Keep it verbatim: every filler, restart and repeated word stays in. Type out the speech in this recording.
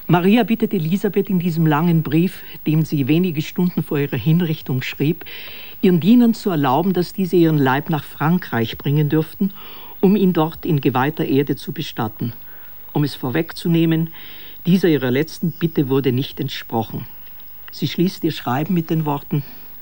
Maria bittet Elisabeth in diesem langen Brief, den sie wenige Stunden vor ihrer Hinrichtung schrieb, ihren Dienern zu erlauben, dass diese ihren Leib nach Frankreich bringen dürften, um ihn dort in geweihter Erde zu bestatten. Um es vorwegzunehmen, dieser ihrer letzten Bitte wurde nicht entsprochen. Sie schließt ihr Schreiben mit den Worten: